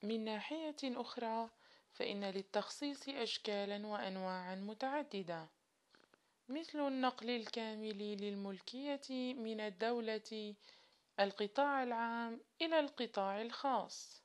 من ناحية أخرى، فإن للتخصيص أشكالا وأنواعا متعددة، مثل النقل الكامل للملكية من الدولة القطاع العام إلى القطاع الخاص،